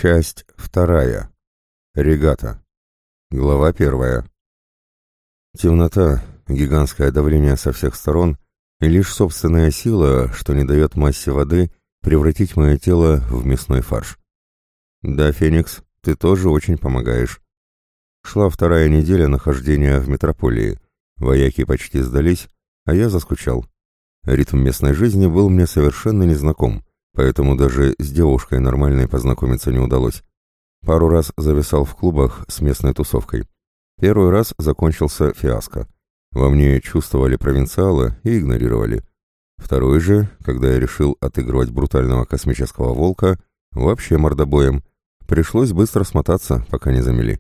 Часть вторая. Регата. Глава первая. Темнота, гигантское давление со всех сторон и лишь собственная сила, что не дает массе воды превратить мое тело в мясной фарш. Да, Феникс, ты тоже очень помогаешь. Шла вторая неделя нахождения в метрополии. Вояки почти сдались, а я заскучал. Ритм местной жизни был мне совершенно незнаком, поэтому даже с девушкой нормальной познакомиться не удалось. Пару раз зависал в клубах с местной тусовкой. Первый раз закончился фиаско. Во мне чувствовали провинциала и игнорировали. Второй же, когда я решил отыгрывать брутального космического волка, вообще мордобоем, пришлось быстро смотаться, пока не замели.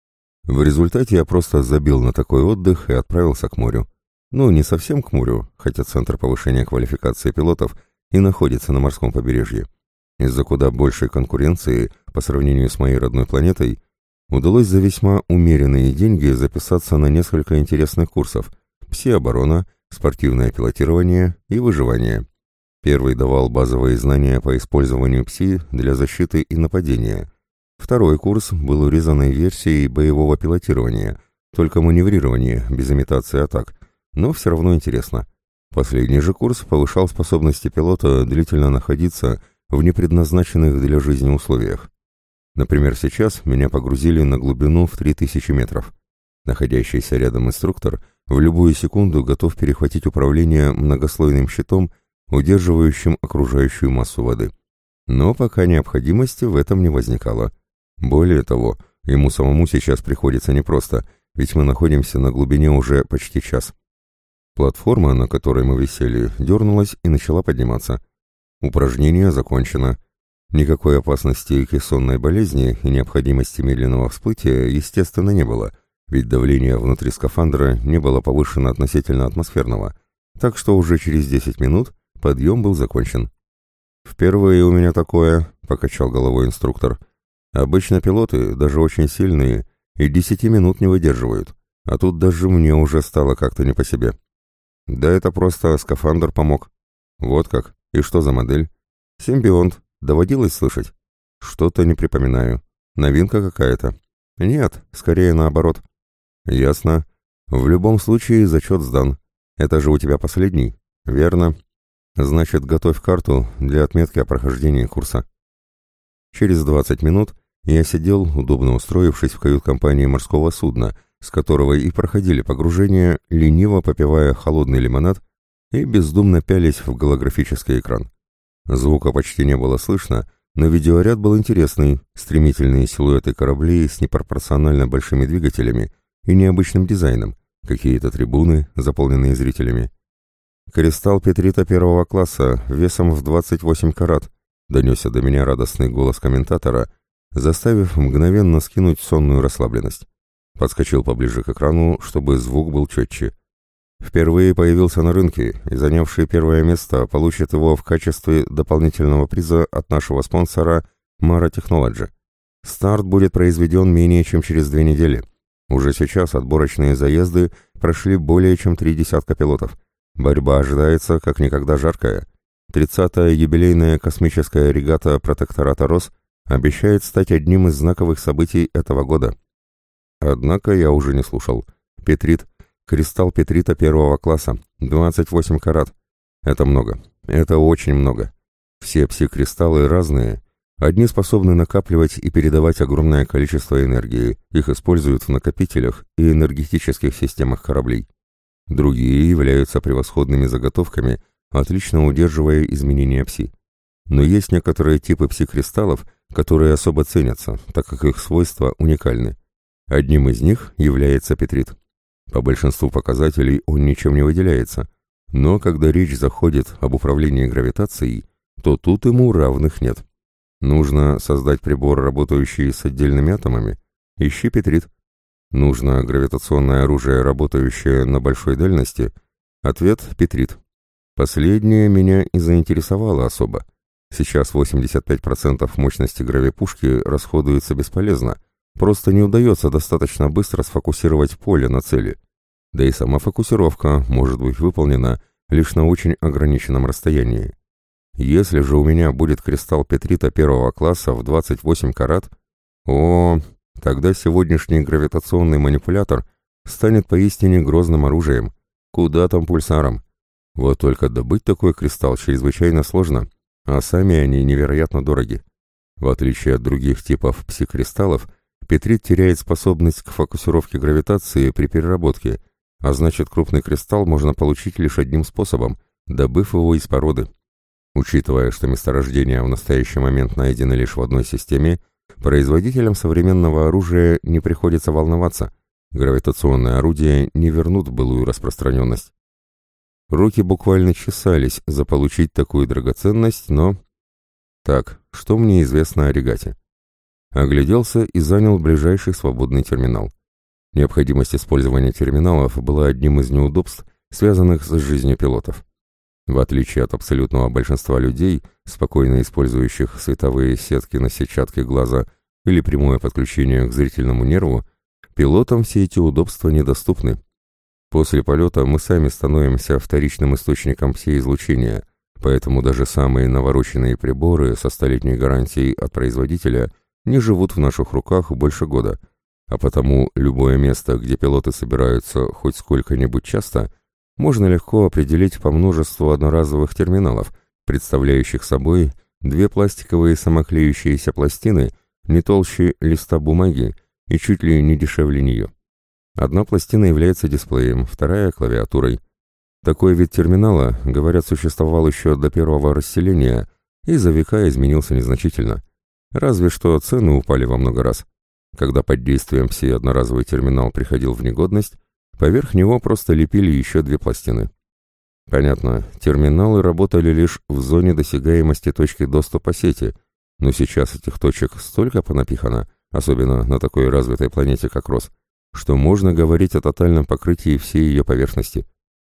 В результате я просто забил на такой отдых и отправился к морю. Ну, не совсем к морю, хотя Центр повышения квалификации пилотов и находится на морском побережье. Из-за куда большей конкуренции по сравнению с моей родной планетой удалось за весьма умеренные деньги записаться на несколько интересных курсов: пси-оборона, спортивное пилотирование и выживание. Первый давал базовые знания по использованию пси для защиты и нападения. Второй курс был урезанной версией боевого пилотирования, только маневрирование, без имитации атак, но все равно интересно. Последний же курс повышал способности пилота длительно находиться в непредназначенных для жизни условиях. Например, сейчас меня погрузили на глубину в 3000 метров. Находящийся рядом инструктор в любую секунду готов перехватить управление многослойным щитом, удерживающим окружающую массу воды. Но пока необходимости в этом не возникало. Более того, ему самому сейчас приходится непросто, ведь мы находимся на глубине уже почти час. Платформа, на которой мы висели, дернулась и начала подниматься. Упражнение закончено. Никакой опасности кессонной болезни и необходимости медленного всплытия, естественно, не было, ведь давление внутри скафандра не было повышено относительно атмосферного, так что уже через 10 минут подъем был закончен. «Впервые у меня такое», — покачал головой инструктор. «Обычно пилоты, даже очень сильные, и 10 минут не выдерживают, а тут даже мне уже стало как-то не по себе». «Да это просто скафандр помог». «Вот как? И что за модель?» «Симбионт. Доводилось слышать?» «Что-то не припоминаю. Новинка какая-то?» «Нет, скорее наоборот». «Ясно. В любом случае зачет сдан. Это же у тебя последний?» «Верно. Значит, готовь карту для отметки о прохождении курса». Через 20 минут я сидел, удобно устроившись в кают-компании морского судна, с которого и проходили погружение, лениво попивая холодный лимонад и бездумно пялись в голографический экран. Звука почти не было слышно, но видеоряд был интересный: стремительные силуэты кораблей с непропорционально большими двигателями и необычным дизайном, какие-то трибуны, заполненные зрителями. «Кристалл петрита первого класса, весом в 28 карат», — донесся до меня радостный голос комментатора, заставив мгновенно скинуть сонную расслабленность. Подскочил поближе к экрану, чтобы звук был четче. Впервые появился на рынке, и занявший первое место получит его в качестве дополнительного приза от нашего спонсора Mara Technology. Старт будет произведен менее чем через 2 недели. Уже сейчас отборочные заезды прошли более чем 3 десятка пилотов. Борьба ожидается как никогда жаркая. 30-я юбилейная космическая регата протектората РОС обещает стать одним из знаковых событий этого года. Однако я уже не слушал. Петрит. Кристалл петрита первого класса. 28 карат. Это много. Это очень много. Все пси-кристаллы разные. Одни способны накапливать и передавать огромное количество энергии. Их используют в накопителях и энергетических системах кораблей. Другие являются превосходными заготовками, отлично удерживая изменения пси. Но есть некоторые типы пси-кристаллов, которые особо ценятся, так как их свойства уникальны. Одним из них является петрит. По большинству показателей он ничем не выделяется, но когда речь заходит об управлении гравитацией, то тут ему равных нет. Нужно создать прибор, работающий с отдельными атомами. Ищи петрит. Нужно гравитационное оружие, работающее на большой дальности. Ответ — петрит. Последнее меня и заинтересовало особо. Сейчас 85% мощности гравипушки расходуется бесполезно. Просто не удается достаточно быстро сфокусировать поле на цели. Да и сама фокусировка может быть выполнена лишь на очень ограниченном расстоянии. Если же у меня будет кристалл петрита первого класса в 28 карат, тогда сегодняшний гравитационный манипулятор станет поистине грозным оружием. Куда там пульсаром? Вот только добыть такой кристалл чрезвычайно сложно, а сами они невероятно дороги. В отличие от других типов пси-кристаллов, петрит теряет способность к фокусировке гравитации при переработке, а значит крупный кристалл можно получить лишь одним способом, добыв его из породы. Учитывая, что месторождения в настоящий момент найдены лишь в одной системе, производителям современного оружия не приходится волноваться, гравитационные орудия не вернут былую распространенность. Руки буквально чесались заполучить такую драгоценность, но... Так, что мне известно о регате? Огляделся и занял ближайший свободный терминал. Необходимость использования терминалов была одним из неудобств, связанных с жизнью пилотов. В отличие от абсолютного большинства людей, спокойно использующих световые сетки на сетчатке глаза или прямое подключение к зрительному нерву, пилотам все эти удобства недоступны. После полета мы сами становимся вторичным источником пси-излучения, поэтому даже самые навороченные приборы со столетней гарантией от производителя не живут в наших руках больше года, а потому любое место, где пилоты собираются хоть сколько-нибудь часто, можно легко определить по множеству одноразовых терминалов, представляющих собой две пластиковые самоклеющиеся пластины не толще листа бумаги и чуть ли не дешевле нее. Одна пластина является дисплеем, вторая — клавиатурой. Такой вид терминала, говорят, существовал еще до первого расселения и за века изменился незначительно. Разве что цены упали во много раз. Когда под действием пси одноразовый терминал приходил в негодность, поверх него просто лепили еще две пластины. Понятно, терминалы работали лишь в зоне досягаемости точки доступа сети, но сейчас этих точек столько понапихано, особенно на такой развитой планете, как Рос, что можно говорить о тотальном покрытии всей ее поверхности.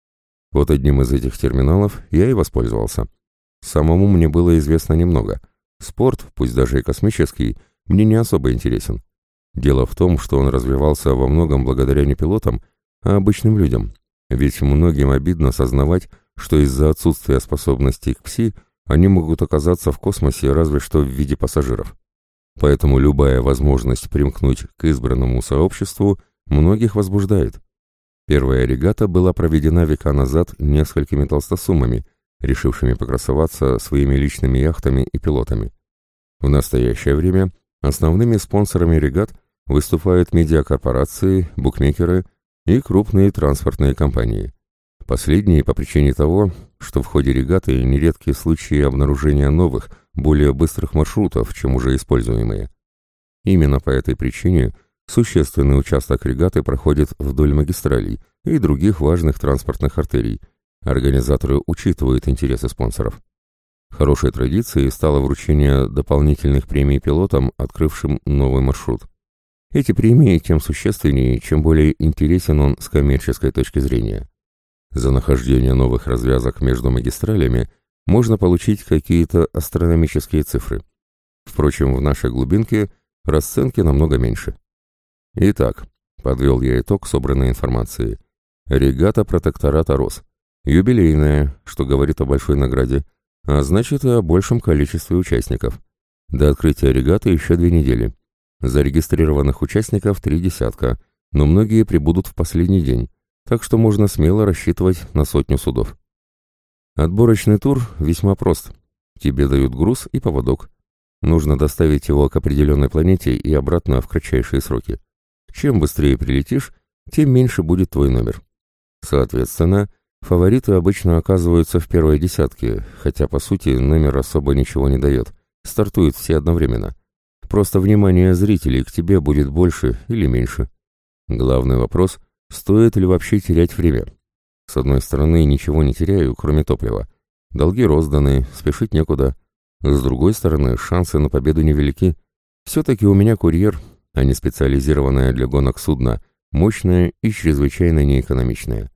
Вот одним из этих терминалов я и воспользовался. Самому мне было известно немного. Спорт, пусть даже и космический, мне не особо интересен. Дело в том, что он развивался во многом благодаря не пилотам, а обычным людям. Ведь многим обидно сознавать, что из-за отсутствия способностей к пси они могут оказаться в космосе разве что в виде пассажиров. Поэтому любая возможность примкнуть к избранному сообществу многих возбуждает. Первая регата была проведена века назад несколькими толстосумами, решившими покрасоваться своими личными яхтами и пилотами. В настоящее время основными спонсорами регат выступают медиакорпорации, букмекеры и крупные транспортные компании. Последние по причине того, что в ходе регаты нередки случаи обнаружения новых, более быстрых маршрутов, чем уже используемые. Именно по этой причине существенный участок регаты проходит вдоль магистралей и других важных транспортных артерий. Организаторы учитывают интересы спонсоров. Хорошей традицией стало вручение дополнительных премий пилотам, открывшим новый маршрут. Эти премии тем существеннее, чем более интересен он с коммерческой точки зрения. За нахождение новых развязок между магистралями можно получить какие-то астрономические цифры. Впрочем, в нашей глубинке расценки намного меньше. Итак, подвел я итог собранной информации. Регата протектората Рос. Юбилейная, что говорит о большой награде, а значит и о большем количестве участников. До открытия регаты еще 2 недели. Зарегистрированных участников 3 десятка, но многие прибудут в последний день, так что можно смело рассчитывать на 100 судов. Отборочный тур весьма прост. Тебе дают груз и поводок. Нужно доставить его к определенной планете и обратно в кратчайшие сроки. Чем быстрее прилетишь, тем меньше будет твой номер. Соответственно, фавориты обычно оказываются в первой десятке, хотя по сути номер особо ничего не дает. Стартуют все одновременно. Просто внимание зрителей к тебе будет больше или меньше. Главный вопрос – стоит ли вообще терять время? С одной стороны, ничего не теряю, кроме топлива. Долги розданы, спешить некуда. С другой стороны, шансы на победу невелики. Все-таки у меня курьер, а не специализированное для гонок судно, мощное и чрезвычайно неэкономичное.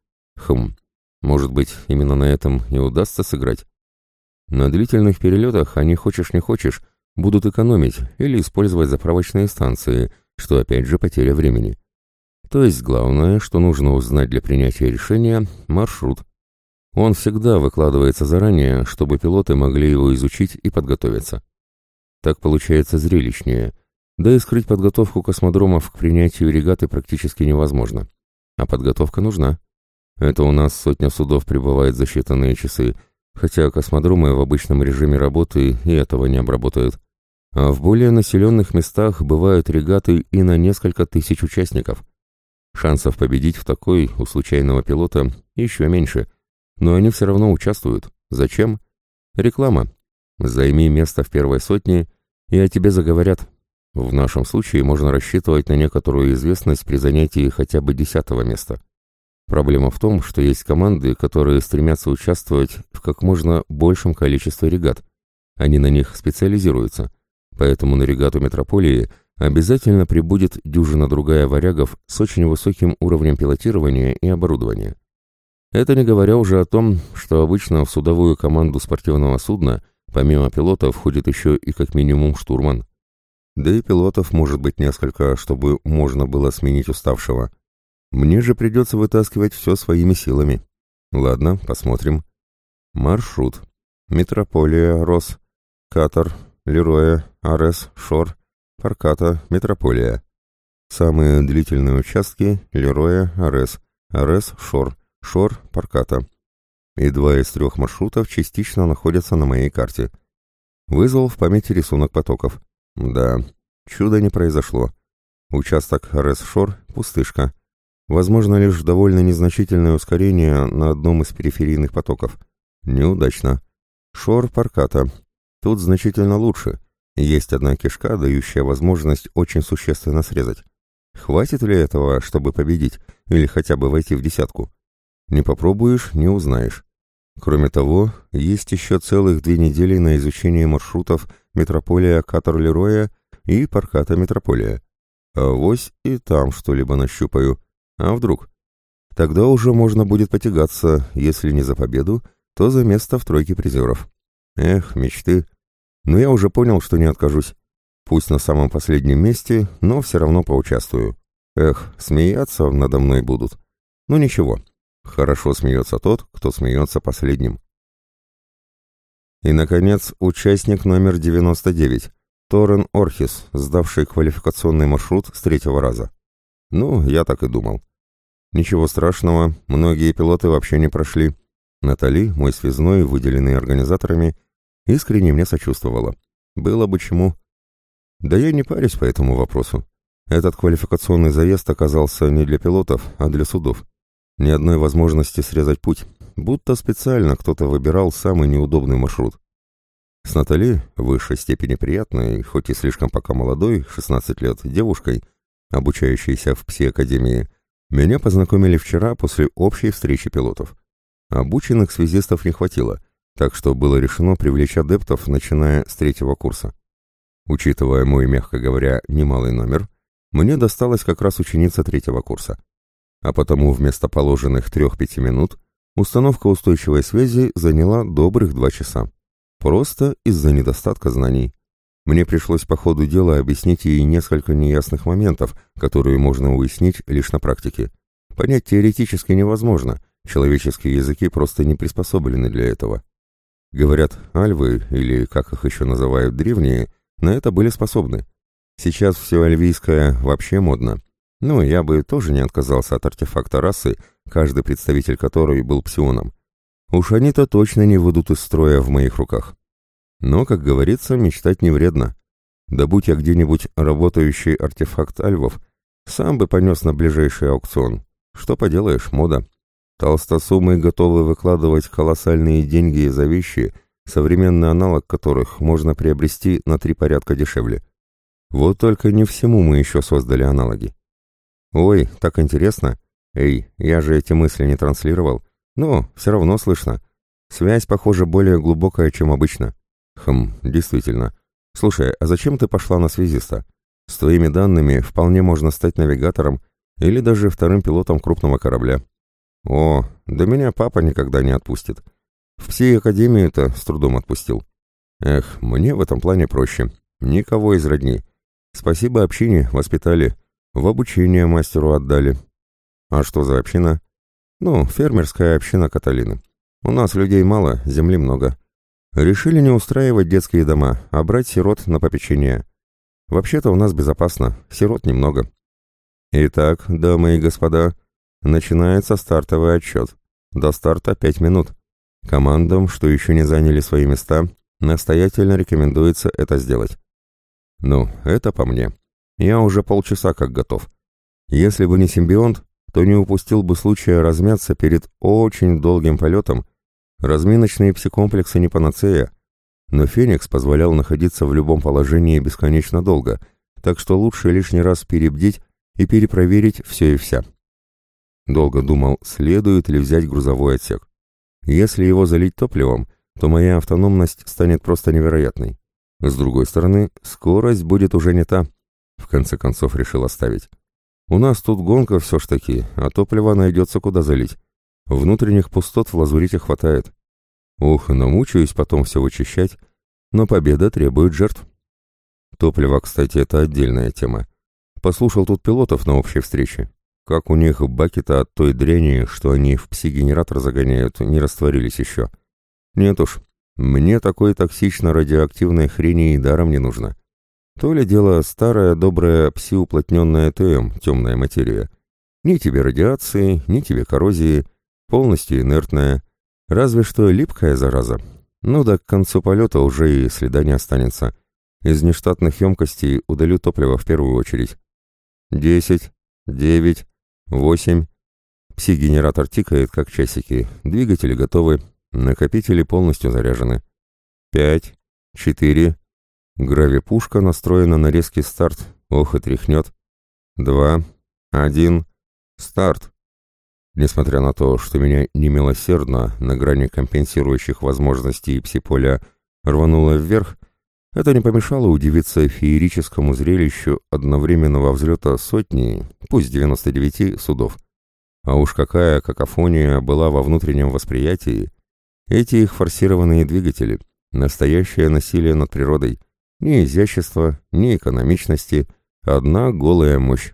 Может быть, именно на этом и удастся сыграть? На длительных перелетах они, хочешь не хочешь, будут экономить или использовать заправочные станции, что опять же потеря времени. То есть главное, что нужно узнать для принятия решения – маршрут. Он всегда выкладывается заранее, чтобы пилоты могли его изучить и подготовиться. Так получается зрелищнее. Да и скрыть подготовку космодромов к принятию регаты практически невозможно. А подготовка нужна. Это у нас сотня судов прибывает за считанные часы, хотя космодромы в обычном режиме работы и этого не обработают. А в более населенных местах бывают регаты и на несколько тысяч участников. Шансов победить в такой у случайного пилота еще меньше, но они все равно участвуют. Зачем? Реклама. Займи место в первой сотне, и о тебе заговорят. В нашем случае можно рассчитывать на некоторую известность при занятии хотя бы 10-го места. Проблема в том, что есть команды, которые стремятся участвовать в как можно большем количестве регат. Они на них специализируются. Поэтому на регату метрополии обязательно прибудет дюжина-другая варягов с очень высоким уровнем пилотирования и оборудования. Это не говоря уже о том, что обычно в судовую команду спортивного судна помимо пилота входит еще и как минимум штурман. Да и пилотов может быть несколько, чтобы можно было сменить уставшего. Мне же придется вытаскивать все своими силами. Ладно, посмотрим. Маршрут. Метрополия, Рос, Катар, Лероя, Арес, Шор, Парката, Метрополия. Самые длительные участки — Лероя, Арес, Арес, Шор, Шор, Парката. И 2 из 3 маршрутов частично находятся на моей карте. Вызвал в памяти рисунок потоков. Да, чудо не произошло. Участок Арес-Шор — пустышка. Возможно, лишь довольно незначительное ускорение на одном из периферийных потоков. Неудачно. Шор-Парката. Тут значительно лучше. Есть одна кишка, дающая возможность очень существенно срезать. Хватит ли этого, чтобы победить, или хотя бы войти в 10-ку? Не попробуешь — не узнаешь. Кроме того, есть еще целых 2 недели на изучение маршрутов Метрополия Катар-Лероя и Парката Метрополия. Авось и там что-либо нащупаю. А вдруг? Тогда уже можно будет потягаться, если не за победу, то за место в тройке призеров. Эх, мечты. Но я уже понял, что не откажусь. Пусть на самом последнем месте, но все равно поучаствую. Эх, смеяться надо мной будут. Ну ничего, хорошо смеется тот, кто смеется последним. И, наконец, участник номер 99, Торрен Орхис, сдавший квалификационный маршрут с 3-го раза. Ну, я так и думал. Ничего страшного, многие пилоты вообще не прошли. Натали, мой связной, выделенный организаторами, искренне мне сочувствовала. Было бы чему. Да я не парюсь по этому вопросу. Этот квалификационный заезд оказался не для пилотов, а для судов. Ни одной возможности срезать путь, будто специально кто-то выбирал самый неудобный маршрут. С Натали, в высшей степени приятной, хоть и слишком пока молодой, 16 лет, девушкой, обучающейся в ПСИ-академии, меня познакомили вчера после общей встречи пилотов. Обученных связистов не хватило, так что было решено привлечь адептов, начиная с 3-го курса. Учитывая мой, мягко говоря, немалый номер, мне досталась как раз ученица 3-го курса. А потому вместо положенных 3-5 минут установка устойчивой связи заняла добрых 2 часа. Просто из-за недостатка знаний. Мне пришлось по ходу дела объяснить ей несколько неясных моментов, которые можно уяснить лишь на практике. Понять теоретически невозможно, человеческие языки просто не приспособлены для этого. Говорят, альвы, или как их еще называют древние, на это были способны. Сейчас все альвийское вообще модно. Ну, я бы тоже не отказался от артефакта расы, каждый представитель которой был псионом. Уж они-то точно не выйдут из строя в моих руках. Но, как говорится, мечтать не вредно. Да будь я где-нибудь работающий артефакт альвов, сам бы понес на ближайший аукцион. Что поделаешь, мода. Толстосумы готовы выкладывать колоссальные деньги за вещи, современный аналог которых можно приобрести на 3 порядка дешевле. Вот только не всему мы еще создали аналоги. Ой, так интересно. Эй, я же эти мысли не транслировал. Но все равно слышно. Связь, похоже, более глубокая, чем обычно. Действительно. Слушай, а зачем ты пошла на связиста? С твоими данными вполне можно стать навигатором или даже 2-м пилотом крупного корабля. О, да меня папа никогда не отпустит. В ПСИ-академию-то с трудом отпустил. Эх, мне в этом плане проще. Никого из родни. Спасибо общине, воспитали. В обучение мастеру отдали. А что за община? Ну, фермерская община Каталины. У нас людей мало, земли много. Решили не устраивать детские дома, а брать сирот на попечение. Вообще-то у нас безопасно, сирот немного. Итак, дамы и господа, начинается стартовый отсчет. До старта 5 минут. Командам, что еще не заняли свои места, настоятельно рекомендуется это сделать. Ну, это по мне. Я уже полчаса как готов. Если бы не симбионт, то не упустил бы случая размяться перед очень долгим полетом. Разминочные псикомплексы не панацея, но Феникс позволял находиться в любом положении бесконечно долго, так что лучше лишний раз перебдеть и перепроверить все и вся. Долго думал, следует ли взять грузовой отсек. Если его залить топливом, то моя автономность станет просто невероятной. С другой стороны, скорость будет уже не та. В конце концов решил оставить. У нас тут гонка все ж таки, а топлива найдется куда залить. Внутренних пустот в лазурите хватает. Ох, намучаюсь потом все вычищать, но победа требует жертв. Топливо, кстати, это отдельная тема. Послушал тут пилотов на общей встрече. Как у них баки-то от той дряни, что они в пси-генератор загоняют, не растворились еще. Нет уж, мне такой токсично-радиоактивной хрени и даром не нужно. То ли дело старая добрая пси-уплотненная ТМ, темная материя. Ни тебе радиации, ни тебе коррозии, полностью инертная. Разве что липкая зараза. Ну да к концу полета уже и следа не останется. Из нештатных емкостей удалю топливо в первую очередь. 10, 9, 8. Пси-генератор тикает, как часики. Двигатели готовы. Накопители полностью заряжены. 5, 4. Гравипушка настроена на резкий старт. Ох и тряхнет. 2, 1. Старт. Несмотря на то, что меня немилосердно, на грани компенсирующих возможностей пси-поля, рвануло вверх, это не помешало удивиться феерическому зрелищу одновременного взлета сотни, пусть 99 судов. А уж какая какофония была во внутреннем восприятии. Эти их форсированные двигатели, настоящее насилие над природой, ни изящества, ни экономичности, одна голая мощь.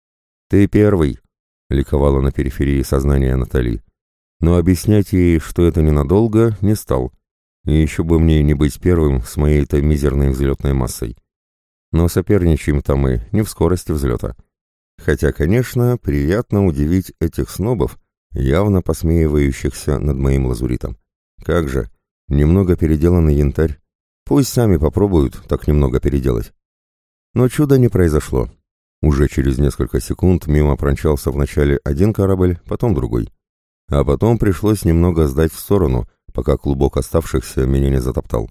«Ты первый!» — ликовала на периферии сознания Натали. Но объяснять ей, что это ненадолго, не стал. И еще бы мне не быть первым с моей-то мизерной взлетной массой. Но соперничаем-то мы не в скорости взлета. Хотя, конечно, приятно удивить этих снобов, явно посмеивающихся над моим лазуритом. Как же, немного переделанный янтарь. Пусть сами попробуют так немного переделать. Но чуда не произошло. Уже через несколько секунд мимо промчался вначале один корабль, потом другой. А потом пришлось немного сдать в сторону, пока клубок оставшихся меня не затоптал.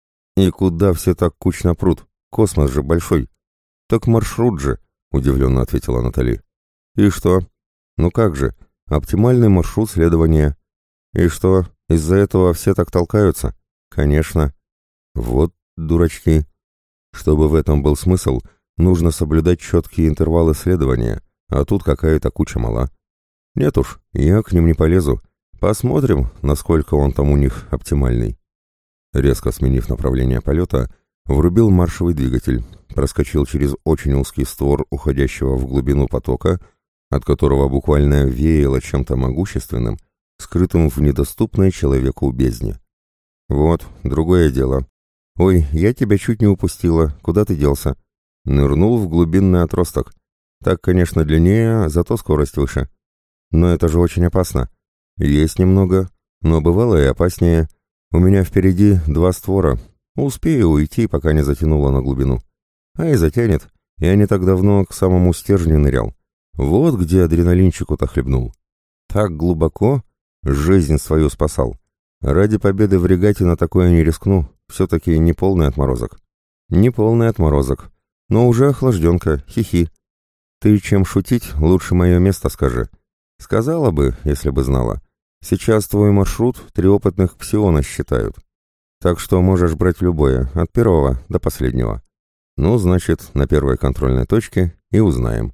«И куда все так кучно прут? Космос же большой!» «Так маршрут же!» — удивленно ответила Натали. «И что?» «Ну как же, оптимальный маршрут следования». «И что, из-за этого все так толкаются?» «Конечно». «Вот дурачки. Чтобы в этом был смысл, нужно соблюдать четкие интервалы следования, а тут какая-то куча мала. Нет уж, я к ним не полезу. Посмотрим, насколько он там у них оптимальный». Резко сменив направление полета, врубил маршевый двигатель, проскочил через очень узкий створ уходящего в глубину потока, от которого буквально веяло чем-то могущественным, скрытым в недоступной человеку бездне. «Вот, другое дело. Ой, я тебя чуть не упустила. Куда ты делся?» Нырнул в глубинный отросток. Так, конечно, длиннее, зато скорость выше. Но это же очень опасно. Есть немного, но бывало и опаснее. У меня впереди 2 створа. Успею уйти, пока не затянуло на глубину. А и затянет. Я не так давно к самому стержню нырял. Вот где адреналинчику-то хлебнул. Так глубоко жизнь свою спасал. Ради победы в регате на такое не рискну. Все-таки не полный отморозок. Не полный отморозок. Но уже охлажденка, хихи. Ты чем шутить, лучше мое место скажи. Сказала бы, если бы знала. Сейчас твой маршрут 3 опытных псиона считают. Так что можешь брать любое, от первого до последнего. Ну, значит, на первой контрольной точке и узнаем.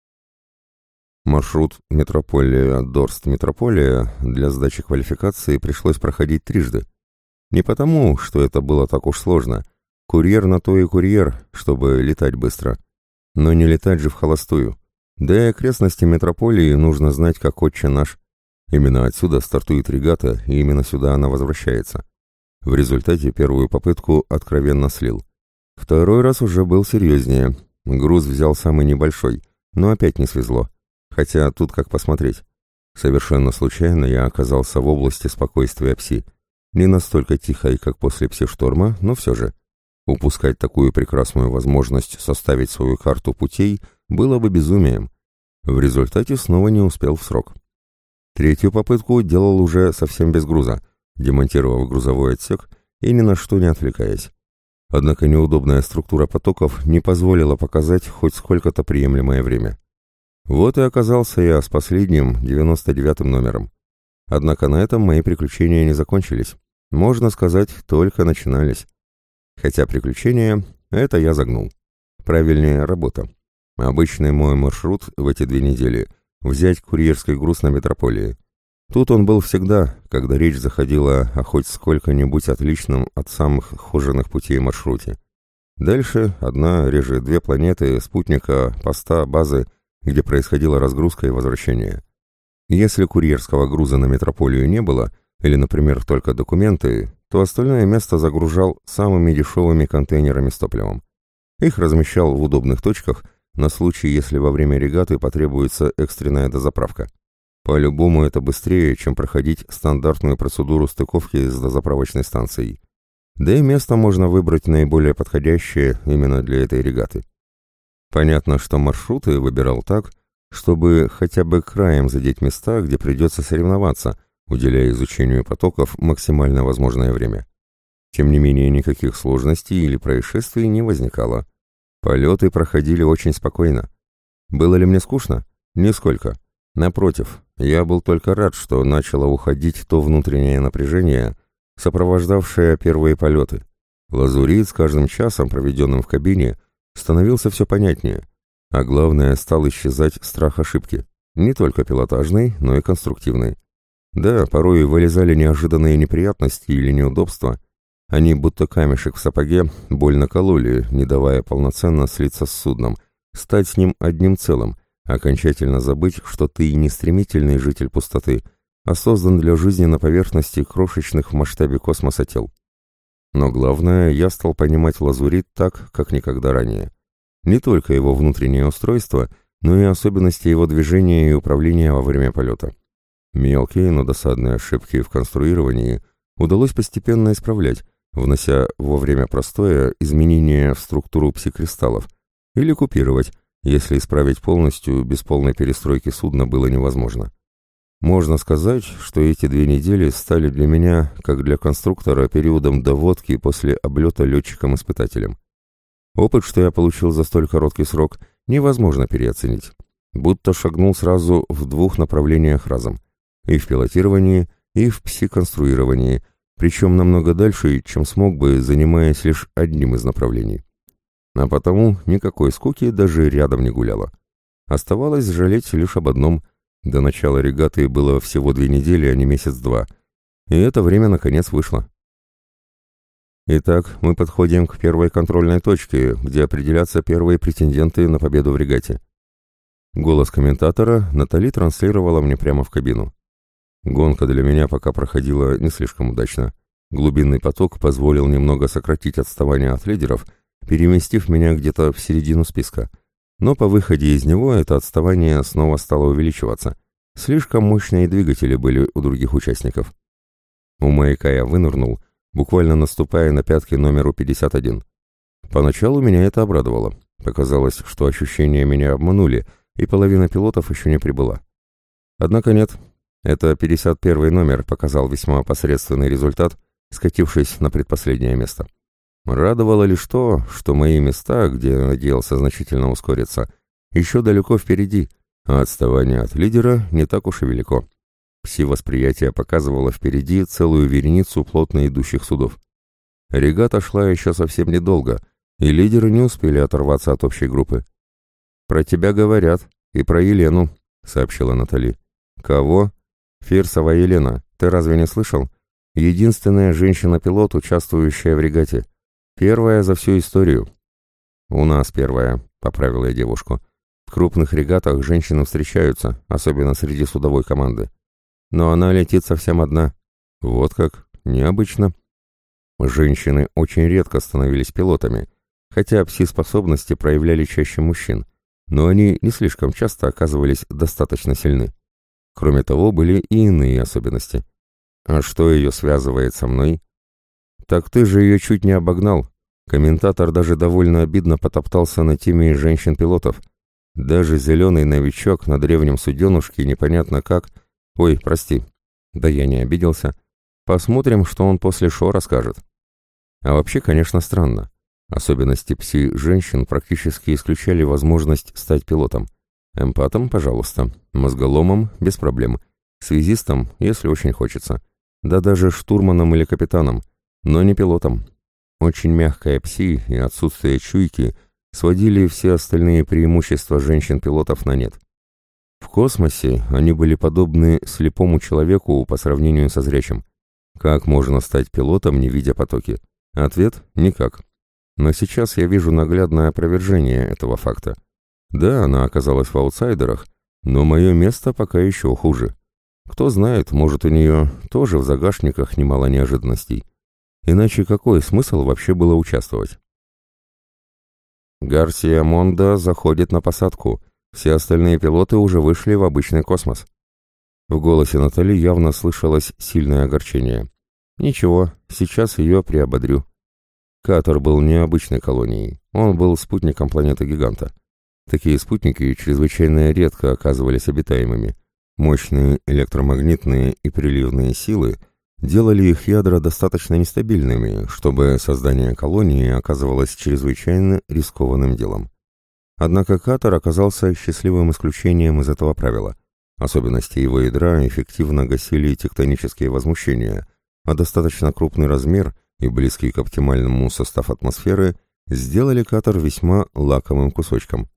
Маршрут Метрополия-Дорст-Метрополия для сдачи квалификации пришлось проходить 3 Не потому, что это было так уж сложно. Курьер на то и курьер, чтобы летать быстро. Но не летать же в холостую. Да и окрестности метрополии нужно знать как отче наш. Именно отсюда стартует регата, и именно сюда она возвращается. В результате первую попытку откровенно слил. Второй раз уже был серьезнее. Груз взял самый небольшой, но опять не свезло. Хотя тут как посмотреть. Совершенно случайно я оказался в области спокойствия Пси. Не настолько тихой, как после Пси-шторма, но все же. Упускать такую прекрасную возможность составить свою карту путей было бы безумием. В результате снова не успел в срок. Третью попытку делал уже совсем без груза, демонтировав грузовой отсек и ни на что не отвлекаясь. Однако неудобная структура потоков не позволила показать хоть сколько-то приемлемое время. Вот и оказался я с последним, 99-м номером. Однако на этом мои приключения не закончились. Можно сказать, только начинались. Хотя приключения — это я загнул. Правильнее, работа. Обычный мой маршрут в эти 2 недели — взять курьерский груз на метрополии. Тут он был всегда, когда речь заходила о хоть сколько-нибудь отличном от самых хоженых путей маршруте. Дальше одна, реже 2 планеты, спутника, поста, базы, где происходила разгрузка и возвращение. Если курьерского груза на метрополию не было, или, например, только документы, то остальное место загружал самыми дешевыми контейнерами с топливом. Их размещал в удобных точках на случай, если во время регаты потребуется экстренная дозаправка. По-любому это быстрее, чем проходить стандартную процедуру стыковки с дозаправочной станцией. Да и место можно выбрать наиболее подходящее именно для этой регаты. Понятно, что маршруты выбирал так, чтобы хотя бы краем задеть места, где придется соревноваться, уделяя изучению потоков максимально возможное время. Тем не менее, никаких сложностей или происшествий не возникало. Полеты проходили очень спокойно. Было ли мне скучно? Нисколько. Напротив, я был только рад, что начало уходить то внутреннее напряжение, сопровождавшее первые полеты. Лазурит с каждым часом, проведенным в кабине, становился все понятнее, а главное, стал исчезать страх ошибки, не только пилотажный, но и конструктивный. Да, порой вылезали неожиданные неприятности или неудобства. Они, будто камешек в сапоге, больно кололи, не давая полноценно слиться с судном, стать с ним одним целым, окончательно забыть, что ты не стремительный житель пустоты, а создан для жизни на поверхности крошечных в масштабе космоса тел. Но главное, я стал понимать лазурит так, как никогда ранее. Не только его внутреннее устройство, но и особенности его движения и управления во время полета. Мелкие, но досадные ошибки в конструировании удалось постепенно исправлять, внося во время простоя изменения в структуру пси-кристаллов, или купировать, если исправить полностью, без полной перестройки судна было невозможно. Можно сказать, что эти 2 недели стали для меня, как для конструктора, периодом доводки после облета летчиком-испытателем. Опыт, что я получил за столь короткий срок, невозможно переоценить. Будто шагнул сразу в 2 направлениях разом. И в пилотировании, и в пси-конструировании, причем намного дальше, чем смог бы, занимаясь лишь одним из направлений. А потому никакой скуки даже рядом не гуляло. Оставалось жалеть лишь об одном. До начала регаты было всего 2 недели, а не месяц-два. И это время наконец вышло. Итак, мы подходим к первой контрольной точке, где определятся первые претенденты на победу в регате. Голос комментатора Натали транслировала мне прямо в кабину. Гонка для меня пока проходила не слишком удачно. Глубинный поток позволил немного сократить отставание от лидеров, переместив меня где-то в середину списка. Но по выходе из него это отставание снова стало увеличиваться. Слишком мощные двигатели были у других участников. У маяка я вынырнул, буквально наступая на пятки номеру 51. Поначалу меня это обрадовало. Показалось, что ощущения меня обманули, и половина пилотов еще не прибыла. Однако нет. Это 51 номер показал весьма посредственный результат, скатившись на предпоследнее место. Радовало лишь то, что мои места, где я надеялся значительно ускориться, еще далеко впереди, а отставание от лидера не так уж и велико. Пси-восприятие показывало впереди целую вереницу плотно идущих судов. Регата шла еще совсем недолго, и лидеры не успели оторваться от общей группы. «Про тебя говорят, и про Елену», — сообщила Натали. «Кого?» «Фирсова Елена. Ты разве не слышал? Единственная женщина-пилот, участвующая в регате. Первая за всю историю». «У нас первая», — поправила я девушку. «В крупных регатах женщины встречаются, особенно среди судовой команды». но она летит совсем одна. Вот как, необычно. Женщины очень редко становились пилотами, хотя пси-способности проявляли чаще мужчин, но они не слишком часто оказывались достаточно сильны. Кроме того, были и иные особенности. А что ее связывает со мной? Так ты же ее чуть не обогнал. Комментатор даже довольно обидно потоптался на теме женщин-пилотов. Даже зеленый новичок на древнем суденушке непонятно как... Ой, прости. Да я не обиделся. Посмотрим, что он после шоу расскажет. А вообще, конечно, странно. Особенности пси-женщин практически исключали возможность стать пилотом. Эмпатом, пожалуйста. Мозголомом, без проблем. Связистом, если очень хочется. Да даже штурманом или капитаном. Но не пилотом. Очень мягкая пси и отсутствие чуйки сводили все остальные преимущества женщин-пилотов на нет. В космосе они были подобны слепому человеку по сравнению со зрячим. Как можно стать пилотом, не видя потоки? Ответ – никак. Но сейчас я вижу наглядное опровержение этого факта. Да, она оказалась в аутсайдерах, но мое место пока еще хуже. Кто знает, может, у нее тоже в загашниках немало неожиданностей. Иначе какой смысл вообще было участвовать? Гарсия Мондо заходит на посадку. Все остальные пилоты уже вышли в обычный космос. В голосе Натали явно слышалось сильное огорчение. Ничего, сейчас ее приободрю. Катер был необычной колонией. Он был спутником планеты-гиганта. Такие спутники чрезвычайно редко оказывались обитаемыми. Мощные электромагнитные и приливные силы делали их ядра достаточно нестабильными, чтобы создание колонии оказывалось чрезвычайно рискованным делом. Однако Катер оказался счастливым исключением из этого правила. Особенности его ядра эффективно гасили тектонические возмущения, а достаточно крупный размер и близкий к оптимальному состав атмосферы сделали Катер весьма лакомым кусочком.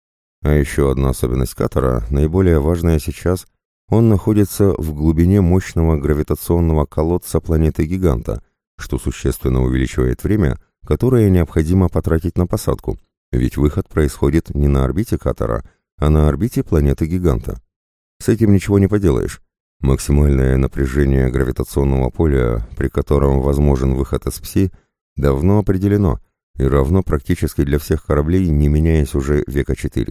А еще одна особенность Катера, наиболее важная сейчас, он находится в глубине мощного гравитационного колодца планеты-гиганта, что существенно увеличивает время, которое необходимо потратить на посадку, ведь выход происходит не на орбите Катера, а на орбите планеты-гиганта. С этим ничего не поделаешь. Максимальное напряжение гравитационного поля, при котором возможен выход из ПСИ, давно определено и равно практически для всех кораблей, не меняясь уже века 4.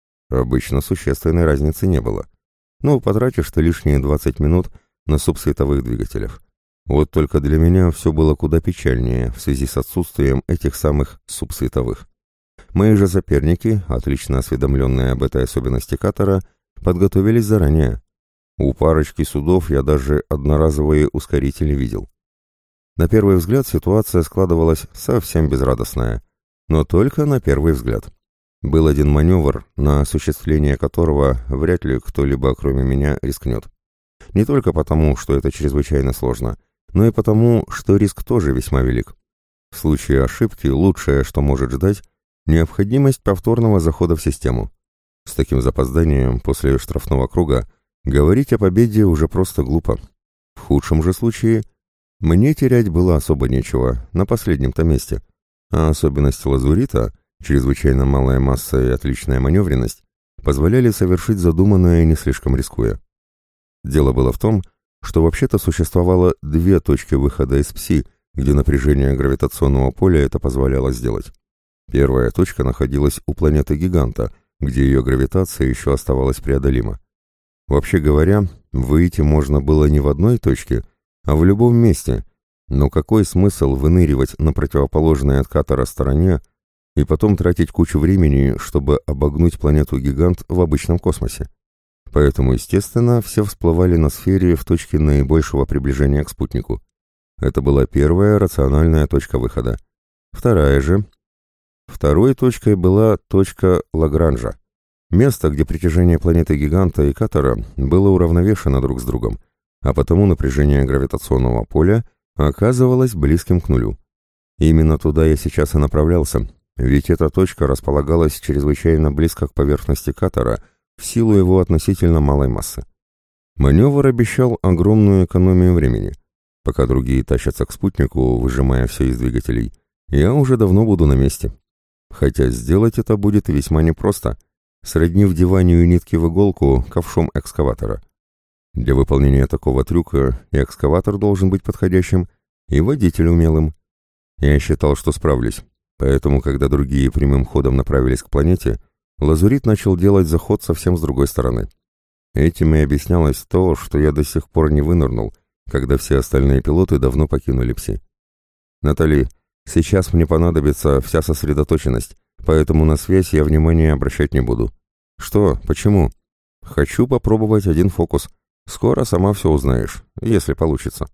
Обычно существенной разницы не было. Ну, потратишь ты лишние 20 минут на субсветовых двигателях. Вот только для меня все было куда печальнее в связи с отсутствием этих самых субсветовых. Мои же соперники, отлично осведомленные об этой особенности Катера, подготовились заранее. У парочки судов я даже одноразовые ускорители видел. На первый взгляд ситуация складывалась совсем безрадостная, но только на первый взгляд. Был один маневр, на осуществление которого вряд ли кто-либо, кроме меня, рискнет. Не только потому, что это чрезвычайно сложно, но и потому, что риск тоже весьма велик. В случае ошибки лучшее, что может ждать, необходимость повторного захода в систему. С таким запозданием после штрафного круга говорить о победе уже просто глупо. В худшем же случае мне терять было особо нечего на последнем-то месте, а особенности лазурита, чрезвычайно малая масса и отличная маневренность, позволяли совершить задуманное не слишком рискуя. Дело было в том, что вообще-то существовало две точки выхода из ПСИ, где напряжение гравитационного поля это позволяло сделать. Первая точка находилась у планеты-гиганта, где ее гравитация еще оставалась преодолима. Вообще говоря, выйти можно было не в одной точке, а в любом месте, но какой смысл выныривать на противоположной от Катера стороне и потом тратить кучу времени, чтобы обогнуть планету-гигант в обычном космосе? Поэтому, естественно, все всплывали на сфере в точке наибольшего приближения к спутнику. Это была первая рациональная точка выхода. Второй точкой была точка Лагранжа. Место, где притяжение планеты-гиганта и Катера было уравновешено друг с другом, а потому напряжение гравитационного поля оказывалось близким к нулю. Именно туда я сейчас и направлялся, ведь эта точка располагалась чрезвычайно близко к поверхности Катера в силу его относительно малой массы. Маневр обещал огромную экономию времени. Пока другие тащатся к спутнику, выжимая все из двигателей, я уже давно буду на месте. Хотя сделать это будет весьма непросто, сродни вдеванию нитки в иголку ковшом экскаватора. Для выполнения такого трюка и экскаватор должен быть подходящим, и водитель умелым. Я считал, что справлюсь, поэтому, когда другие прямым ходом направились к планете, Лазурит начал делать заход совсем с другой стороны. Этим и объяснялось то, что я до сих пор не вынырнул, когда все остальные пилоты давно покинули Пси. «Натали, сейчас мне понадобится вся сосредоточенность, поэтому на связь я внимания обращать не буду». «Что? Почему?» «Хочу попробовать один фокус. Скоро сама все узнаешь, если получится».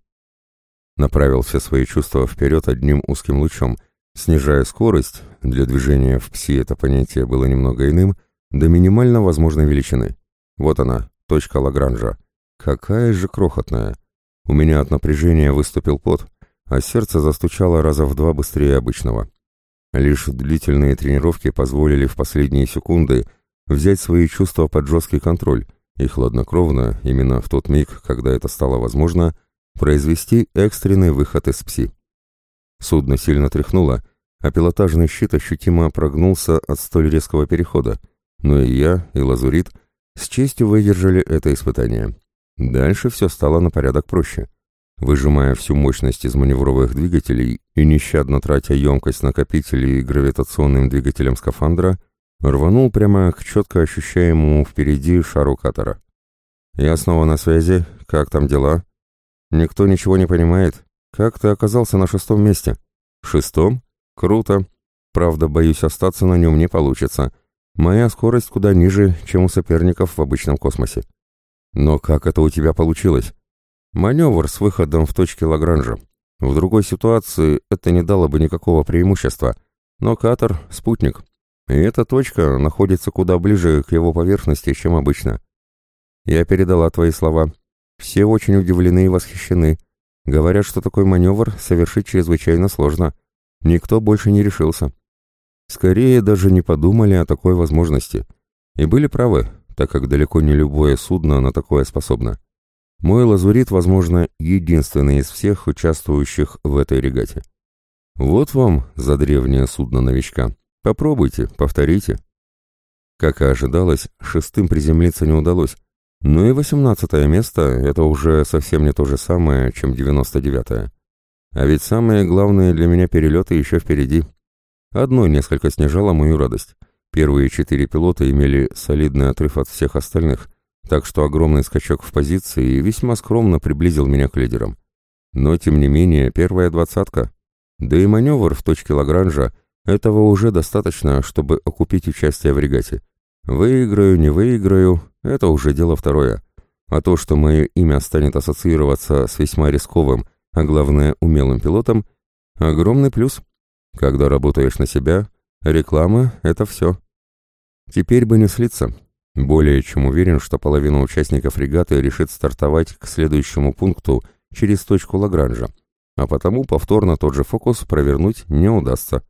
Направил все свои чувства вперед одним узким лучом, снижая скорость, для движения в Пси это понятие было немного иным, до минимально возможной величины. Вот она, точка Лагранжа. Какая же крохотная. У меня от напряжения выступил пот, а сердце застучало раза в 2 быстрее обычного. Лишь длительные тренировки позволили в последние секунды взять свои чувства под жесткий контроль и хладнокровно, именно в тот миг, когда это стало возможно, произвести экстренный выход из Пси. Судно сильно тряхнуло, а пилотажный щит ощутимо прогнулся от столь резкого перехода, но и я, и Лазурит с честью выдержали это испытание. Дальше все стало на порядок проще. Выжимая всю мощность из маневровых двигателей и нещадно тратя емкость накопителей гравитационным двигателем скафандра, рванул прямо к четко ощущаемому впереди шару катера. «Я снова на связи. Как там дела?» «Никто ничего не понимает. Как ты оказался на 6-м месте?» «6-м? Круто. Правда, боюсь, остаться на нем не получится. Моя скорость куда ниже, чем у соперников в обычном космосе». «Но как это у тебя получилось?» «Маневр с выходом в точке Лагранжа. В другой ситуации это не дало бы никакого преимущества, но катер — спутник, и эта точка находится куда ближе к его поверхности, чем обычно. Я передала твои слова. Все очень удивлены и восхищены. Говорят, что такой маневр совершить чрезвычайно сложно. Никто больше не решился. Скорее, даже не подумали о такой возможности. И были правы, так как далеко не любое судно на такое способно. Мой Лазурит, возможно, единственный из всех участвующих в этой регате. Вот вам за древнее судно новичка. Попробуйте, повторите». Как и ожидалось, 6-м приземлиться не удалось. Ну и 18-е место — это уже совсем не то же самое, чем 99-е. А ведь самые главные для меня перелеты еще впереди. Одно несколько снижало мою радость. Первые 4 пилота имели солидный отрыв от всех остальных, так что огромный скачок в позиции весьма скромно приблизил меня к лидерам. Но, тем не менее, первая 20-ка, да и маневр в точке Лагранжа, этого уже достаточно, чтобы окупить участие в регате. Выиграю, не выиграю — это уже дело второе. А то, что мое имя станет ассоциироваться с весьма рисковым, а главное умелым пилотом — огромный плюс. Когда работаешь на себя, реклама — это все. Теперь бы не слиться. Более чем уверен, что половина участников регаты решит стартовать к следующему пункту через точку Лагранжа, а потому повторно тот же фокус провернуть не удастся.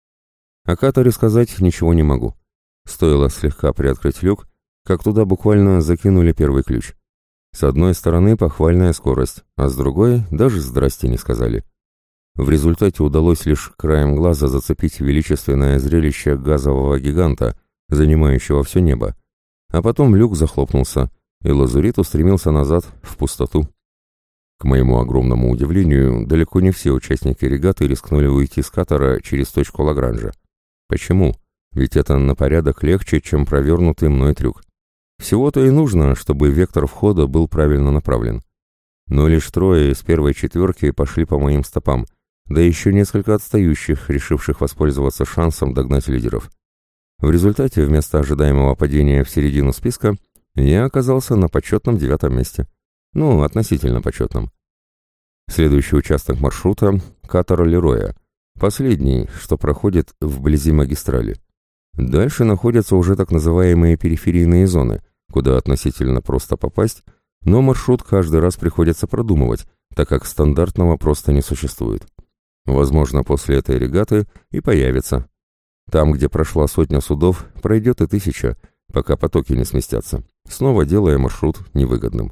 О катере сказать ничего не могу. Стоило слегка приоткрыть люк, как туда буквально закинули первый ключ. С одной стороны похвальная скорость, а с другой даже «здрасте» не сказали. В результате удалось лишь краем глаза зацепить величественное зрелище газового гиганта, занимающего все небо, а потом люк захлопнулся, и Лазурит устремился назад, в пустоту. К моему огромному удивлению, далеко не все участники регаты рискнули уйти с катера через точку Лагранжа. Почему? Ведь это на порядок легче, чем провернутый мной трюк. Всего-то и нужно, чтобы вектор входа был правильно направлен. Но лишь 3 из первой 4 пошли по моим стопам, да еще несколько отстающих, решивших воспользоваться шансом догнать лидеров. В результате, вместо ожидаемого падения в середину списка, я оказался на почетном 9-м месте. Ну, относительно почетном. Следующий участок маршрута — катер Лероя. Последний, что проходит вблизи магистрали. Дальше находятся уже так называемые периферийные зоны, куда относительно просто попасть, но маршрут каждый раз приходится продумывать, так как стандартного просто не существует. Возможно, после этой регаты и появится. Там, где прошла 100 судов, пройдет и 1000, пока потоки не сместятся, снова делая маршрут невыгодным.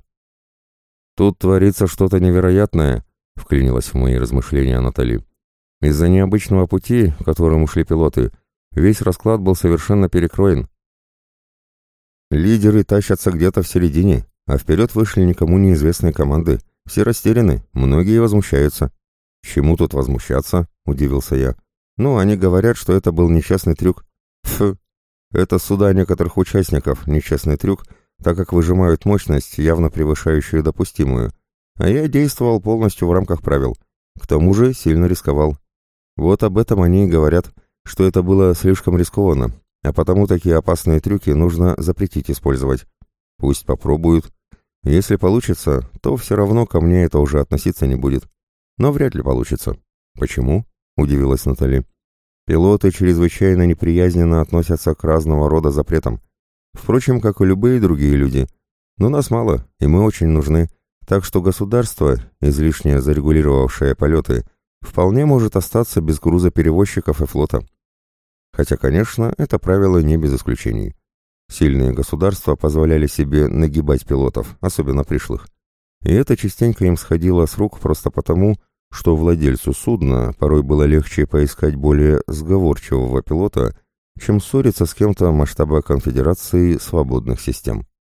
«Тут творится что-то невероятное», — вклинилась в мои размышления Натали. «Из-за необычного пути, которым ушли пилоты, весь расклад был совершенно перекроен. Лидеры тащатся где-то в середине, А вперед вышли никому неизвестные команды. Все растеряны, многие возмущаются. «Чему тут возмущаться?» — удивился я. «Ну, они говорят, что это был нечестный трюк». «Фу! Это суда некоторых участников, нечестный трюк, так как выжимают мощность, явно превышающую допустимую. А я действовал полностью в рамках правил. К тому же сильно рисковал. Вот об этом они и говорят, что это было слишком рискованно, а потому такие опасные трюки нужно запретить использовать. Пусть попробуют. Если получится, то все равно ко мне это уже относиться не будет. Но вряд ли получится». «Почему?» — удивилась Натали. «Пилоты чрезвычайно неприязненно относятся к разного рода запретам. Впрочем, как и любые другие люди. Но нас мало, и мы очень нужны, так что государство, излишне зарегулировавшее полеты, вполне может остаться без грузоперевозчиков и флота. Хотя, конечно, это правило не без исключений. Сильные государства позволяли себе нагибать пилотов, особенно пришлых. И это частенько им сходило с рук просто потому, что владельцу судна порой было легче поискать более сговорчивого пилота, чем ссориться с кем-то масштаба конфедерации свободных систем.